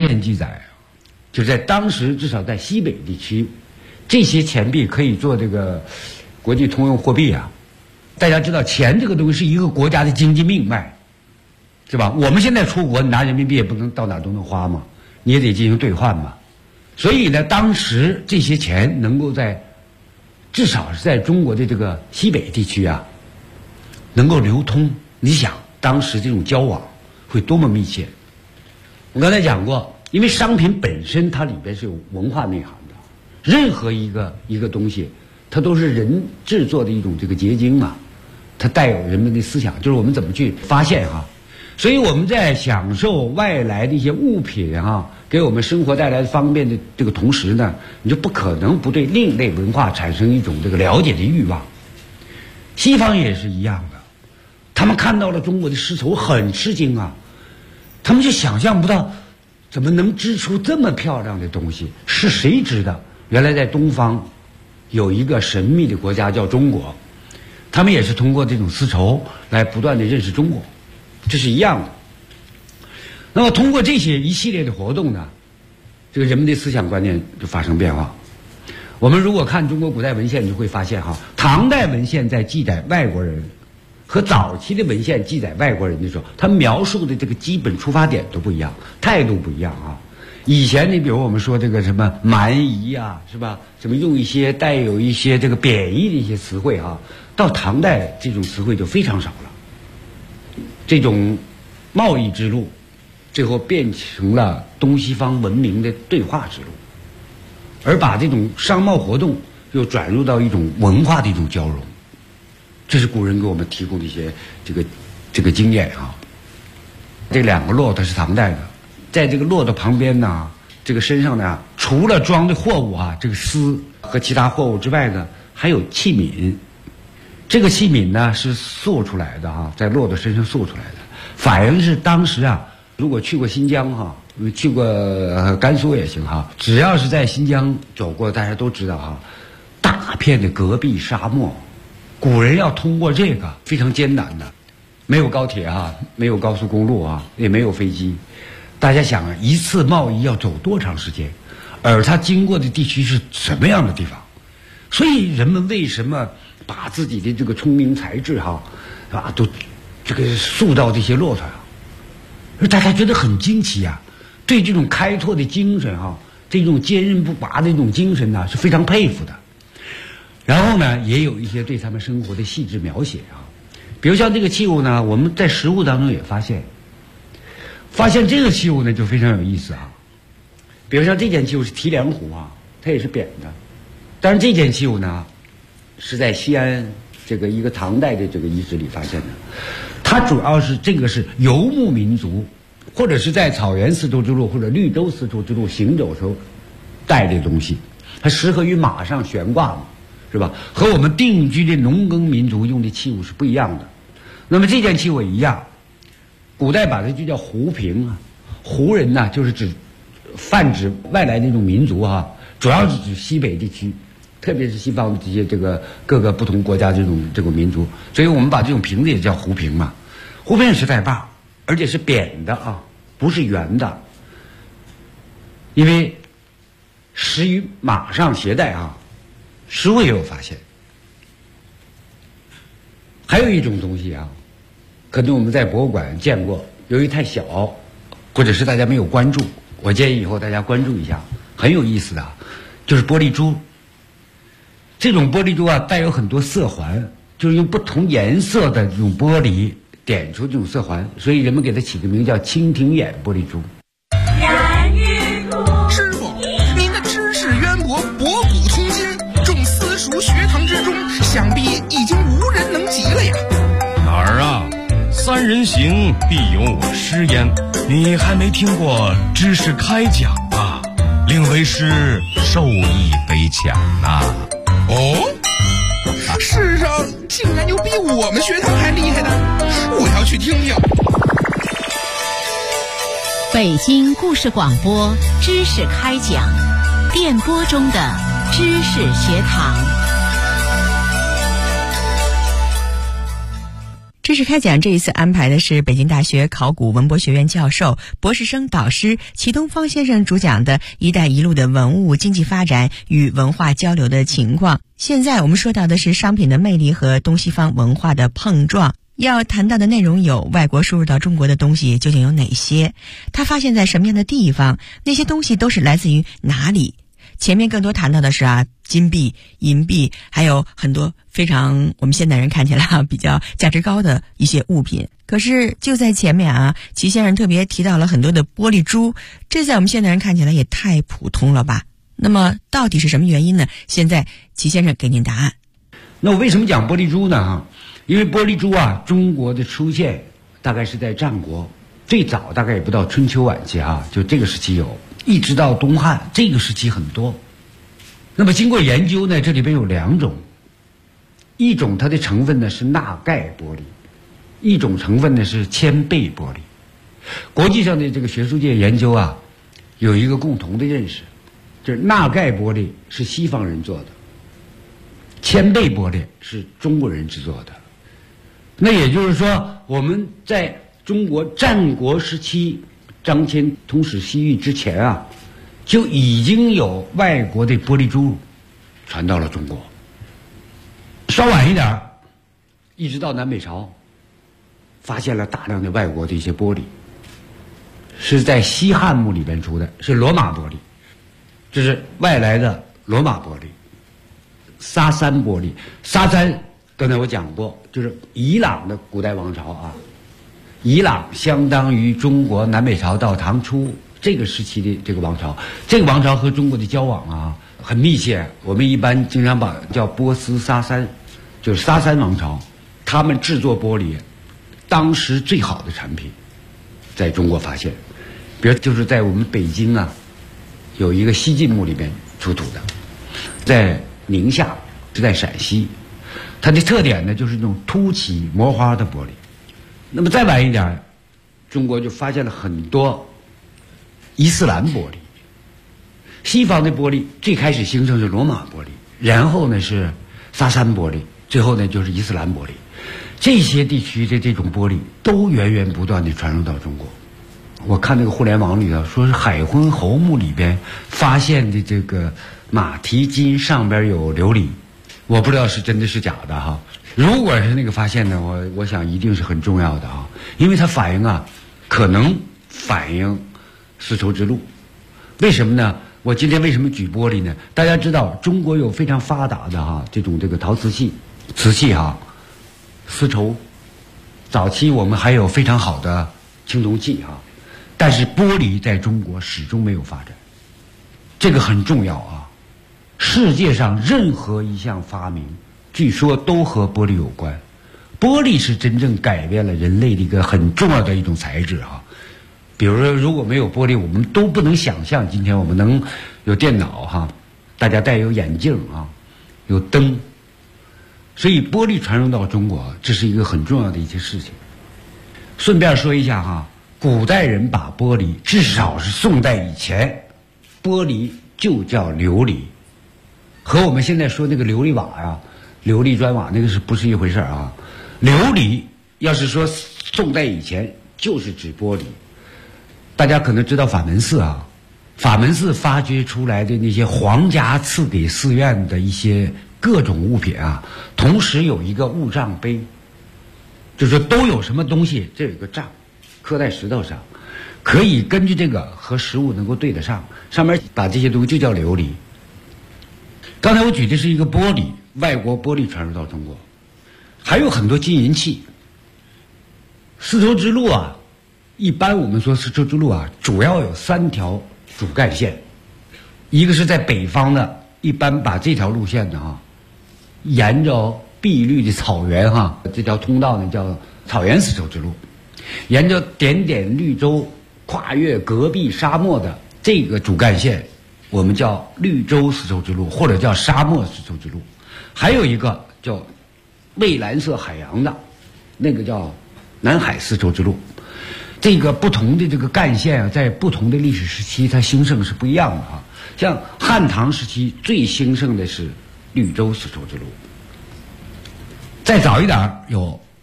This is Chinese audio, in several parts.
面记载，就在当时至少在西北地区，这些钱币可以做这个国际通用货币啊。大家知道钱这个东西是一个国家的经济命脉，是吧？我们现在出国，你拿人民币也不能到哪都能花嘛，你也得进行兑换嘛。所以呢，当时这些钱能够至少是在中国的这个西北地区啊，能够流通。你想，当时这种交往会多么密切？我刚才讲过，因为商品本身它里边是有文化内涵的，任何一个东西，它都是人制作的一种这个结晶嘛，它带有人们的思想，就是我们怎么去发现哈。所以我们在享受外来的一些物品哈，给我们生活带来的方便的这个同时呢，你就不可能不对另类文化产生一种这个了解的欲望。西方也是一样的，他们看到了中国的丝绸很吃惊啊，他们就想象不到怎么能织出这么漂亮的东西，是谁织的？原来在东方有一个神秘的国家叫中国，他们也是通过这种丝绸来不断的认识中国，这是一样的。那么通过这些一系列的活动呢，这个人们的思想观念就发生变化。我们如果看中国古代文献，你就会发现哈，唐代文献在记载外国人和早期的文献记载外国人的时候，他描述的这个基本出发点都不一样，态度不一样啊。以前你比如我们说这个什么蛮夷啊，是吧？什么用一些带有一些这个贬义的一些词汇啊，到唐代这种词汇就非常少了。这种贸易之路最后变成了东西方文明的对话之路，而把这种商贸活动又转入到一种文化的一种交融。这是古人给我们提供的一些这个经验啊。这两个骆驼是唐代的，在这个骆驼旁边呢，这个身上呢，除了装的货物啊，这个丝和其他货物之外呢，还有器皿。这个器皿呢是塑出来的哈，在骆驼身上塑出来的，反映是当时啊，如果去过新疆哈，去过甘肃也行哈，只要是在新疆走过，大家都知道哈，大片的戈壁沙漠，古人要通过这个非常艰难的，没有高铁啊，没有高速公路啊，也没有飞机。大家想啊，一次贸易要走多长时间？而它经过的地区是什么样的地方？所以人们为什么把自己的这个聪明才智哈，啊，都这个塑造这些骆驼啊？而大家觉得很惊奇啊，对这种开拓的精神哈，这种坚韧不拔的这种精神呢，是非常佩服的。然后呢，也有一些对他们生活的细致描写啊，比如像这个器物呢，我们在实物当中也发现这个器物呢就非常有意思啊。比如像这件器物是提梁壶啊，它也是扁的，但是这件器物呢是在西安这个一个唐代的这个遗址里发现的。它主要是这个是游牧民族，或者是在草原丝绸之路或者绿洲丝绸之路行走时候带的东西，它适合于马上悬挂嘛，是吧？和我们定居的农耕民族用的器物是不一样的。那么这件器物也一样，古代把它就叫胡平啊。胡人呢，就是泛指外来的那种民族啊，主要是指西北地区，特别是西方的这些这个各个不同国家这种民族，所以我们把这种瓶子也叫胡平嘛。胡平是带把，而且是扁的啊，不是圆的，因为适于马上携带啊。实物也有发现。还有一种东西啊，可能我们在博物馆见过，由于太小，或者是大家没有关注，我建议以后大家关注一下，很有意思的，就是玻璃珠。这种玻璃珠啊，带有很多色环，就是用不同颜色的这种玻璃点出这种色环，所以人们给它起个名叫蜻蜓眼玻璃珠。 师傅，您的知识渊博，博古通今，众私塾学堂之中，想必已经无人能及了呀。 哪儿啊？三人行，必有我师焉。你还没听过知识开讲啊？令为师受益匪浅呐。 哦，世上竟然有比我们学堂还厉害的，我要去听听。 北京故事广播知识开讲，电波中的知识学堂。 知识开讲这一次安排的是北京大学考古文博学院教授、博士生导师齐东方先生主讲的“一带一路”的文物经济发展与文化交流的情况。现在我们说到的是商品的魅力和东西方文化的碰撞。要谈到的内容有外国输入到中国的东西究竟有哪些？它发现在什么样的地方？那些东西都是来自于哪里？前面更多谈到的是金币、银币，还有很多非常我们现代人看起来比较价值高的一些物品。可是就在前面齐先生特别提到了很多的玻璃珠，这在我们现代人看起来也太普通了吧？那么到底是什么原因呢？现在齐先生给您答案。 那我为什么讲玻璃珠呢？因为玻璃珠中国的出现大概是在战国，最早大概也不到春秋晚期就这个时期有，一直到东汉这个时期很多。那么经过研究呢，这里边有2种，一种它的成分呢是钠钙玻璃，一种成分呢是铅钡玻璃。国际上的这个学术界研究有一个共同的认识，就是钠钙玻璃是西方人做的，铅钡玻璃是中国人制作的。那也就是说，我们在中国战国时期张骞通使西域之前就已经有外国的玻璃珠传到了中国。稍晚一点，一直到南北朝，发现了大量的外国的一些玻璃，是在西汉墓里边出的，是罗马玻璃，这是外来的罗马玻璃。沙珊玻璃，沙珊刚才我讲过，就是伊朗的古代王朝伊朗相当于中国南北朝到唐初这个时期的这个王朝，这个王朝和中国的交往很密切。我们一般经常把叫波斯沙珊，就是沙珊王朝，他们制作玻璃当时最好的产品在中国发现。比如就是在我们北京有一个西晋墓里边出土的，在宁夏是在陕西，它的特点呢就是那种凸起磨花的玻璃。那么再晚一点，中国就发现了很多伊斯兰玻璃。西方的玻璃最开始兴盛是罗马玻璃，然后呢是沙珊玻璃，最后呢就是伊斯兰玻璃。这些地区的这种玻璃都源源不断地传入到中国。我看那个互联网里头说是海昏侯墓里边发现的这个马蹄金上边有琉璃，我不知道是真的是假的如果是那个发现呢，我想一定是很重要的因为它反映可能反映丝绸之路。为什么呢？我今天为什么举玻璃呢？大家知道中国有非常发达的这个陶瓷器、瓷器丝绸，早期我们还有非常好的青铜器但是玻璃在中国始终没有发展，这个很重要世界上任何一项发明据说都和玻璃有关，玻璃是真正改变了人类的一个很重要的一种材质比如说如果没有玻璃，我们都不能想象今天我们能有电脑大家戴有眼镜有灯。所以玻璃传入到中国，这是一个很重要的一些事情。顺便说一下古代人把玻璃，至少是宋代以前，玻璃就叫琉璃，和我们现在说那个琉璃瓦琉璃砖瓦那个是不是一回事琉璃要是说宋代以前就是指玻璃。大家可能知道法门寺法门寺发掘出来的那些皇家赐给寺院的一些各种物品同时有一个物账碑，就是说都有什么东西，这有个账刻在石头上，可以根据这个和实物能够对得上，上面把这些东西就叫琉璃。刚才我举的是一个玻璃，外国玻璃传入到中国，还有很多金银器。丝绸之路一般我们说丝绸之路主要有3条主干线，一个是在北方的，一般把这条路线的沿着碧绿的草原这条通道呢叫草原丝绸之路，沿着点点绿洲跨越戈壁沙漠的这个主干线我们叫绿洲丝绸之路，或者叫沙漠丝绸之路。还有一个叫蔚蓝色海洋的，那个叫南海丝绸之路。这个不同的这个干线在不同的历史时期它兴盛是不一样的像汉唐时期最兴盛的是绿洲丝绸之路，再早一点有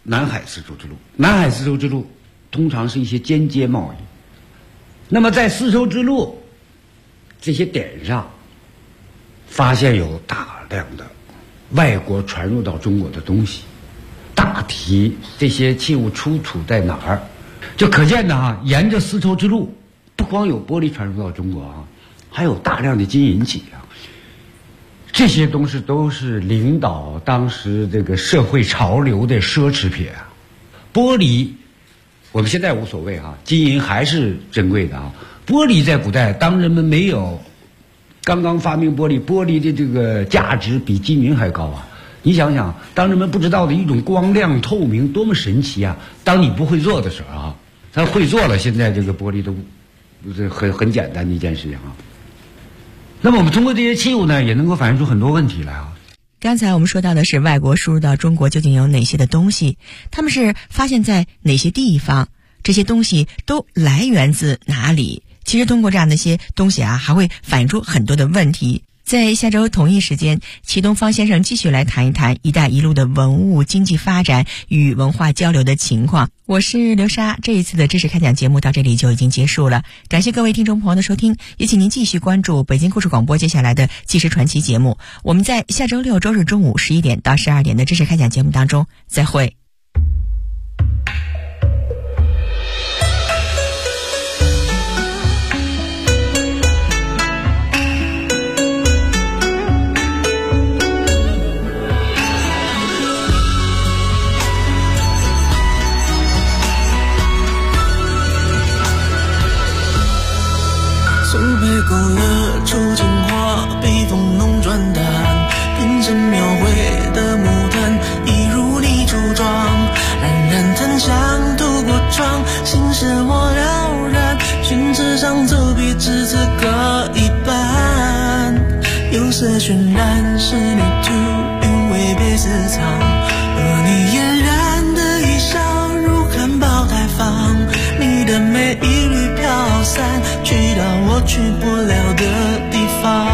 南海丝绸之路。南海丝绸之路通常是一些间接贸易。那么在丝绸之路这些点上，发现有大量的外国传入到中国的东西，大体这些器物出土在哪儿，就可见的沿着丝绸之路，不光有玻璃传入到中国还有大量的金银器这些东西都是领导当时这个社会潮流的奢侈品玻璃我们现在无所谓金银还是珍贵的玻璃在古代，当人们没有刚刚发明玻璃，玻璃的这个价值比金银还高你想想，当人们不知道的一种光亮透明多么神奇当你不会做的时候他会做了，现在这个玻璃都很简单的一件事情那么我们通过这些器物呢，也能够反映出很多问题来刚才我们说到的是外国输入到中国究竟有哪些的东西，他们是发现在哪些地方，这些东西都来源自哪里。其实通过这样的一些东西还会反映出很多的问题。在下周同一时间，齐东方先生继续来谈一谈一带一路的文物经济发展与文化交流的情况。我是刘莎，这一次的知识开讲节目到这里就已经结束了，感谢各位听众朋友的收听，也请您继续关注北京故事广播接下来的纪实传奇节目。我们在下周六周日中午11点到12点的知识开讲节目当中再会。 苏北勾勒出情话，笔锋浓转淡，眼神描绘的牡丹，一如你初妆，冉冉檀香渡过窗，心事我了然，宣纸上走笔至此各一半，有色渲染是你图，韵味被私藏，而你嫣然的一笑如含苞待放，你的美一缕飘散，去到我去不了的地方。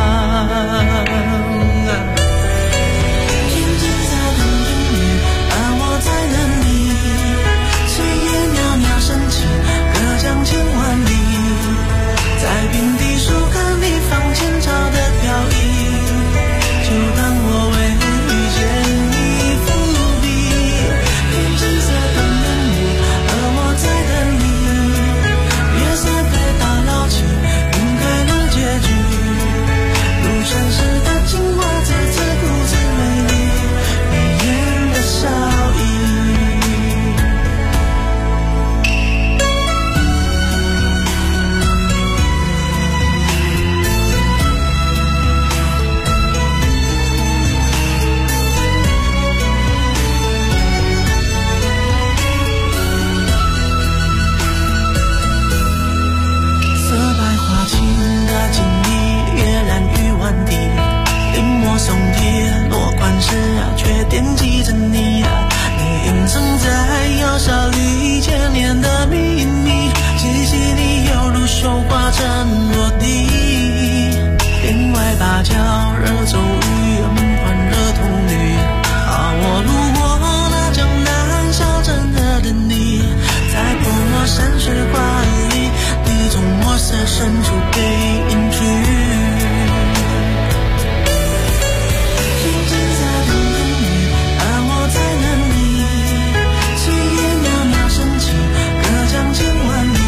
天际在等你，而我在等你，岁月袅袅升起，隔江千万里，在平地树看你放前朝的飘逸，就当我为遇见你伏笔。天际在等你，而我在等你，月色被打捞起，晕开了结局，如尘世的情话再次如此美丽，眉眼的笑意。色白花青的锦衣，跃然于万地，临摹松铁落款时却惦记着你你隐藏在窑烧里千年的秘密，细细你犹如绣花针落地，帘外芭蕉惹骤雨，欢热童女我路过那江南小镇的等你，在泼墨山水画里，你从墨色深处被隐去。天际在等你，而我在等你，岁月袅袅升起，隔江千万里，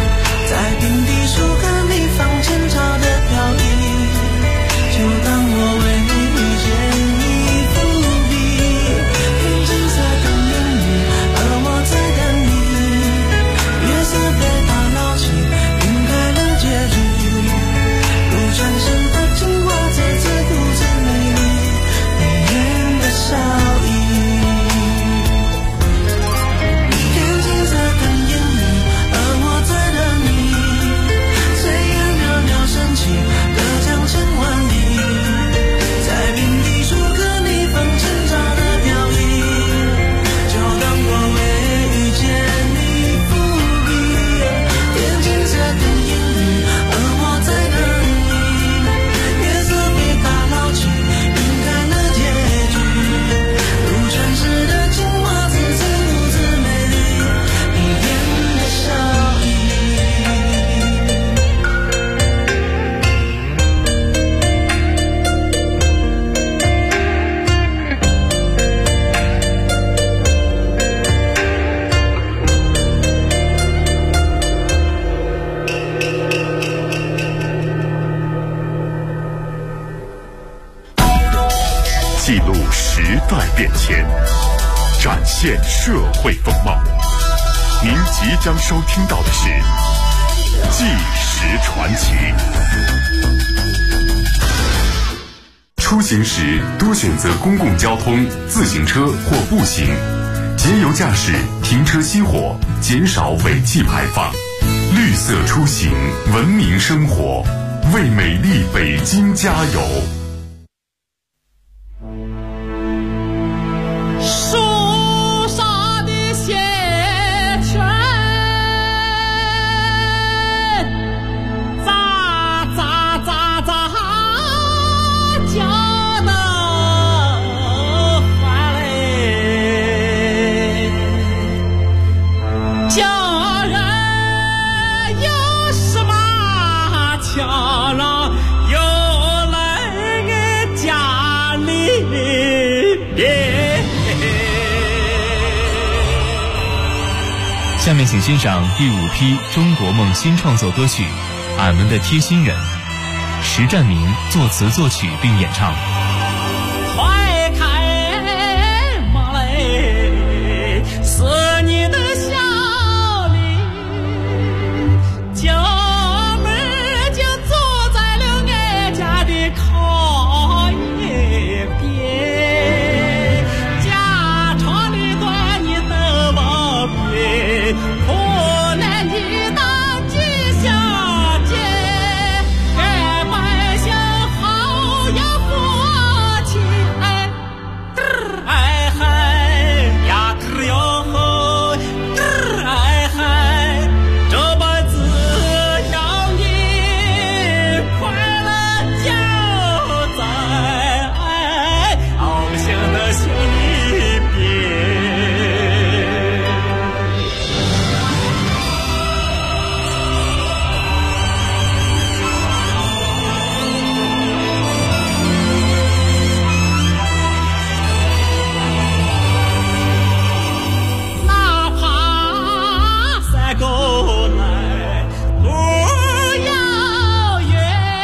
在平地树看你放前朝的飘逸，就当我时代变迁，展现社会风貌。您即将收听到的是《纪实传奇》。出行时多选择公共交通、自行车或步行，节油驾驶，停车熄火，减少尾气排放。绿色出行，文明生活，为美丽北京加油！ 树上的谢泉，咋咋咋咋叫得欢嘞，叫人有什么强让又来个家里边。 下面请欣赏第5批中国梦新创作歌曲《俺们的贴心人》，石占明作词作曲并演唱。 快开门嘞，是你的笑脸，家门就坐在了俺家的炕沿边，家长里短你都不变，苦难你当居小姐，俺百姓好要福气，哎嗨呀嘚哟吼，哎嗨，这辈子要你快乐就在老乡的心里边。哪怕山沟来路遥远，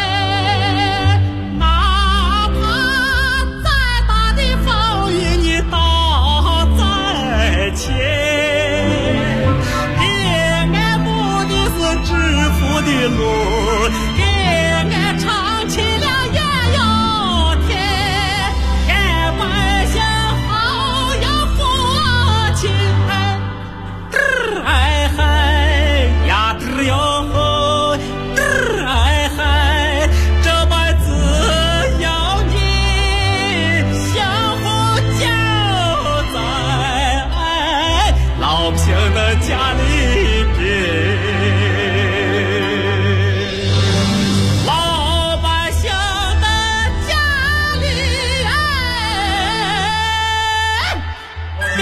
哪怕再大的风雨你挡在前，给俺目的是致富的路，给俺唱起了艳阳天，俺百姓好要福气，哎嗨呀嘚哟吼，哎嗨，这辈子要你相互就在老百姓的家里边，老百姓的家里边。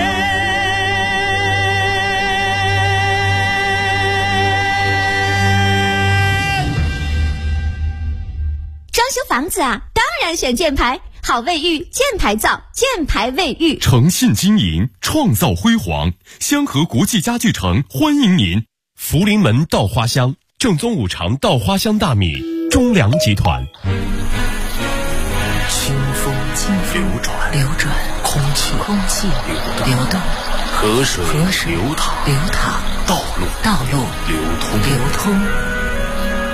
装修房子啊，当然选箭牌，好卫浴，箭牌造，箭牌卫浴。 诚信经营，创造辉煌。香河国际家具城欢迎您。福临门稻花香，正宗五常稻花香大米，中粮集团。 清风流转，空气流动，河水流淌，道路流通。